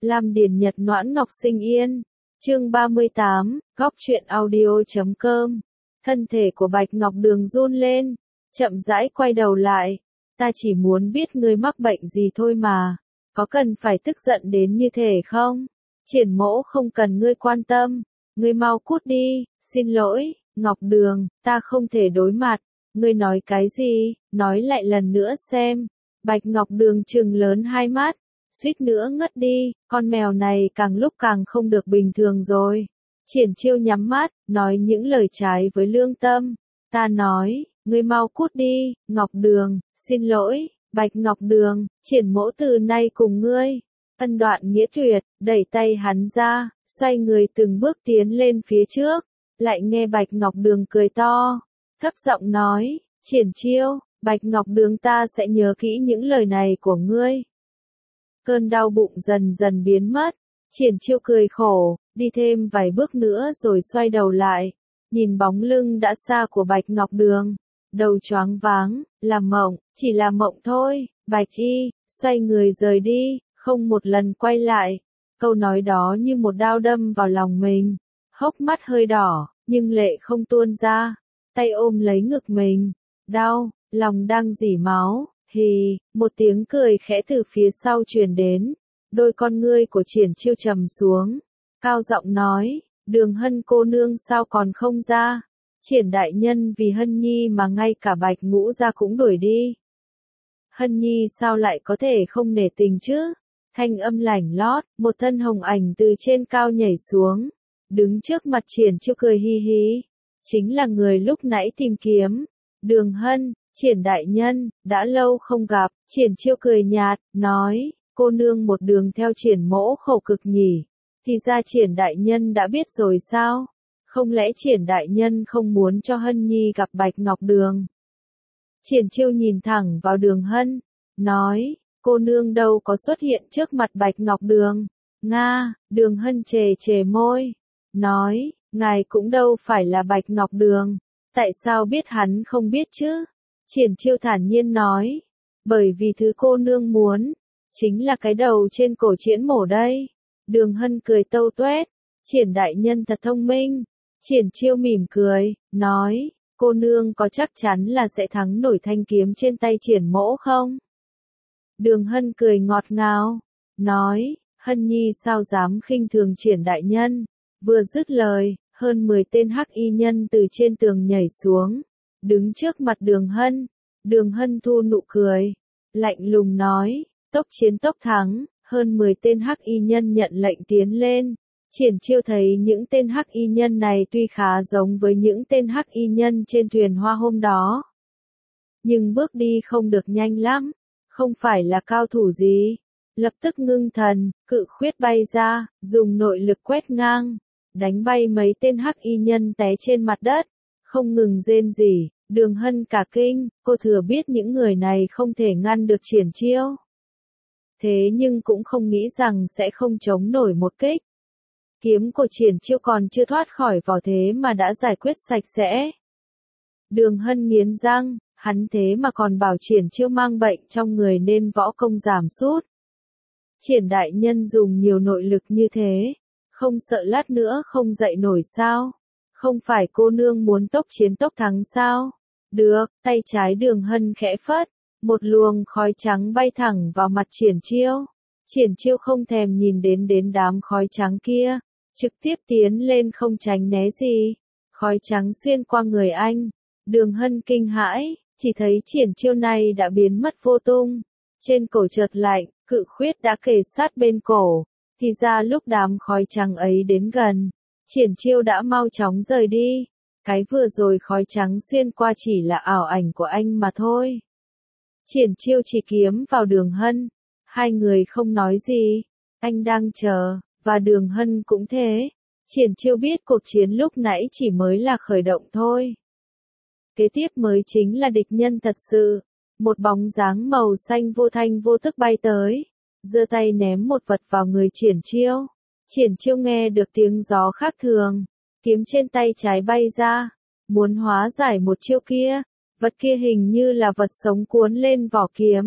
Lam Điền Nhật Noãn Ngọc Sinh Yên. Chương 38, Góc truyện audio.com. Thân thể của Bạch Ngọc Đường run lên, chậm rãi quay đầu lại. Ta chỉ muốn biết ngươi mắc bệnh gì thôi mà, có cần phải tức giận đến như thế không? Triển mỗ không cần ngươi quan tâm, ngươi mau cút đi. Xin lỗi, Ngọc Đường, ta không thể đối mặt. Ngươi nói cái gì, nói lại lần nữa xem. Bạch Ngọc Đường trừng lớn hai mắt, suýt nữa ngất đi, con mèo này càng lúc càng không được bình thường rồi. Triển Chiêu nhắm mắt, nói những lời trái với lương tâm. Ta nói, ngươi mau cút đi, Ngọc Đường. Xin lỗi, Bạch Ngọc Đường, triển mỗ từ nay cùng ngươi ân đoạn nghĩa tuyệt. Đẩy tay hắn ra, xoay người từng bước tiến lên phía trước. Lại nghe Bạch Ngọc Đường cười to, thấp giọng nói, Triển Chiêu, Bạch Ngọc Đường ta sẽ nhớ kỹ những lời này của ngươi. Cơn đau bụng dần dần biến mất, Triển Chiêu cười khổ, đi thêm vài bước nữa rồi xoay đầu lại, nhìn bóng lưng đã xa của Bạch Ngọc Đường, đầu choáng váng, là mộng, chỉ là mộng thôi. Bạch Y xoay người rời đi, không một lần quay lại. Câu nói đó như một đao đâm vào lòng mình, hốc mắt hơi đỏ, nhưng lệ không tuôn ra, tay ôm lấy ngực mình, đau, lòng đang rỉ máu. Hì, một tiếng cười khẽ từ phía sau truyền đến, đôi con ngươi của Triển Chiêu trầm xuống, cao giọng nói, Đường Hân cô nương sao còn không ra? Triển đại nhân vì Hân Nhi mà ngay cả Bạch Ngũ gia cũng đuổi đi. Hân Nhi sao lại có thể không nể tình chứ? Thanh âm lảnh lót, một thân hồng ảnh từ trên cao nhảy xuống, đứng trước mặt Triển Chiêu cười hi hi, chính là người lúc nãy tìm kiếm, Đường Hân. Triển đại nhân, đã lâu không gặp. Triển Chiêu cười nhạt, nói, cô nương một đường theo Triển mỗ khổ cực nhỉ, thì ra Triển đại nhân đã biết rồi sao? Không lẽ Triển đại nhân không muốn cho Hân Nhi gặp Bạch Ngọc Đường? Triển Chiêu nhìn thẳng vào Đường Hân, nói, cô nương đâu có xuất hiện trước mặt Bạch Ngọc Đường. Nga. Đường Hân chề chề môi, nói, ngài cũng đâu phải là Bạch Ngọc Đường, tại sao biết hắn không biết chứ? Triển Chiêu thản nhiên nói, bởi vì thứ cô nương muốn, chính là cái đầu trên cổ Triển mổ đây. Đường Hân cười tâu tuét, Triển đại nhân thật thông minh. Triển Chiêu mỉm cười, nói, cô nương có chắc chắn là sẽ thắng nổi thanh kiếm trên tay Triển mỗ không? Đường Hân cười ngọt ngào, nói, Hân Nhi sao dám khinh thường Triển đại nhân. Vừa dứt lời, hơn 10 tên hắc y nhân từ trên tường nhảy xuống, đứng trước mặt Đường Hân. Đường Hân thu nụ cười, lạnh lùng nói, tốc chiến tốc thắng. Hơn 10 tên hắc y nhân nhận lệnh tiến lên. Triển Chiêu thấy những tên hắc y nhân này tuy khá giống với những tên hắc y nhân trên thuyền hoa hôm đó, nhưng bước đi không được nhanh lắm, không phải là cao thủ gì. Lập tức ngưng thần, cự khuyết bay ra, dùng nội lực quét ngang, đánh bay mấy tên hắc y nhân té trên mặt đất, không ngừng rên rỉ. Đường Hân cả kinh, cô thừa biết những người này không thể ngăn được Triển Chiêu. Thế nhưng cũng không nghĩ rằng sẽ không chống nổi một kích. Kiếm của Triển Chiêu còn chưa thoát khỏi vỏ thế mà đã giải quyết sạch sẽ. Đường Hân nghiến răng, hắn thế mà còn bảo Triển Chiêu mang bệnh trong người nên võ công giảm sút. Triển đại nhân dùng nhiều nội lực như thế, không sợ lát nữa không dậy nổi sao? Không phải cô nương muốn tốc chiến tốc thắng sao? Được. Tay trái Đường Hân khẽ phất, một luồng khói trắng bay thẳng vào mặt Triển Chiêu. Triển Chiêu không thèm nhìn đến đám khói trắng kia, trực tiếp tiến lên không tránh né gì. Khói trắng xuyên qua người anh. Đường Hân kinh hãi, chỉ thấy Triển Chiêu này đã biến mất vô tung. Trên cổ chợt lạnh, cự khuyết đã kề sát bên cổ. Thì ra lúc đám khói trắng ấy đến gần, Triển Chiêu đã mau chóng rời đi. Cái vừa rồi khói trắng xuyên qua chỉ là ảo ảnh của anh mà thôi. Triển Chiêu chỉ kiếm vào Đường Hân. Hai người không nói gì. Anh đang chờ, và Đường Hân cũng thế. Triển Chiêu biết cuộc chiến lúc nãy chỉ mới là khởi động thôi. Kế tiếp mới chính là địch nhân thật sự. Một bóng dáng màu xanh vô thanh vô tức bay tới, giơ tay ném một vật vào người Triển Chiêu. Triển Chiêu nghe được tiếng gió khác thường, kiếm trên tay trái bay ra, muốn hóa giải một chiêu kia. Vật kia hình như là vật sống cuốn lên vỏ kiếm,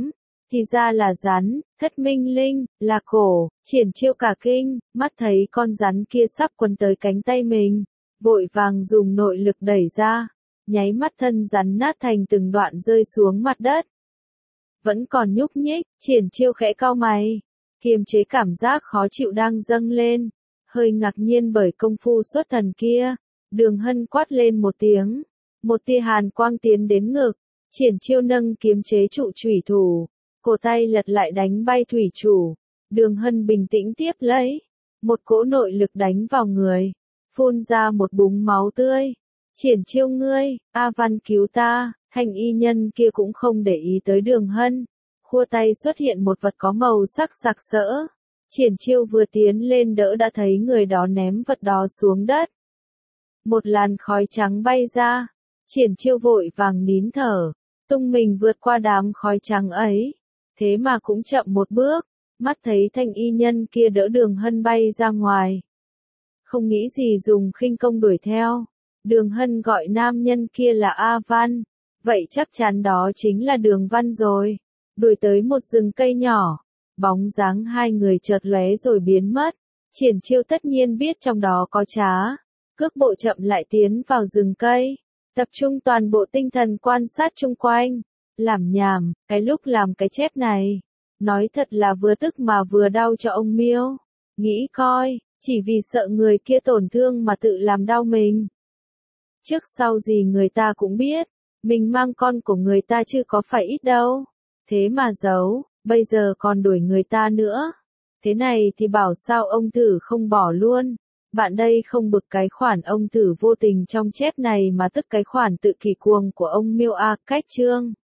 thì ra là rắn, Thất Minh Linh, là cổ, Triển Chiêu cả kinh, mắt thấy con rắn kia sắp quấn tới cánh tay mình, vội vàng dùng nội lực đẩy ra, nháy mắt thân rắn nát thành từng đoạn rơi xuống mặt đất. Vẫn còn nhúc nhích, Triển Chiêu khẽ cau mày, kiềm chế cảm giác khó chịu đang dâng lên, hơi ngạc nhiên bởi công phu xuất thần kia. Đường Hân quát lên một tiếng, một tia hàn quang tiến đến ngực, Triển Chiêu nâng kiếm chế trụ chủy thủ, cổ tay lật lại đánh bay thủy chủ. Đường Hân bình tĩnh tiếp lấy, một cỗ nội lực đánh vào người, phun ra một búng máu tươi. Triển Chiêu ngươi, A Văn cứu ta. Thanh y nhân kia cũng không để ý tới Đường Hân, khua tay xuất hiện một vật có màu sắc sặc sỡ. Triển Chiêu vừa tiến lên đỡ đã thấy người đó ném vật đó xuống đất. Một làn khói trắng bay ra, Triển Chiêu vội vàng nín thở, tung mình vượt qua đám khói trắng ấy. Thế mà cũng chậm một bước, mắt thấy thanh y nhân kia đỡ Đường Hân bay ra ngoài. Không nghĩ gì dùng khinh công đuổi theo. Đường Hân gọi nam nhân kia là A Văn. Vậy chắc chắn đó chính là Đường Văn rồi. Đuổi tới một rừng cây nhỏ, bóng dáng hai người chợt lóe rồi biến mất. Triển Chiêu tất nhiên biết trong đó có trá, cước bộ chậm lại tiến vào rừng cây, tập trung toàn bộ tinh thần quan sát chung quanh. Làm nhảm, cái lúc làm cái chép này, nói thật là vừa tức mà vừa đau cho ông Miêu. Nghĩ coi, chỉ vì sợ người kia tổn thương mà tự làm đau mình. Trước sau gì người ta cũng biết, mình mang con của người ta chứ có phải ít đâu. Thế mà giấu, bây giờ còn đuổi người ta nữa. Thế này thì bảo sao ông Tử không bỏ luôn. Bạn đây không bực cái khoản ông Tử vô tình trong chép này mà tức cái khoản tự kỷ cuồng của ông Miêu a. Cách chương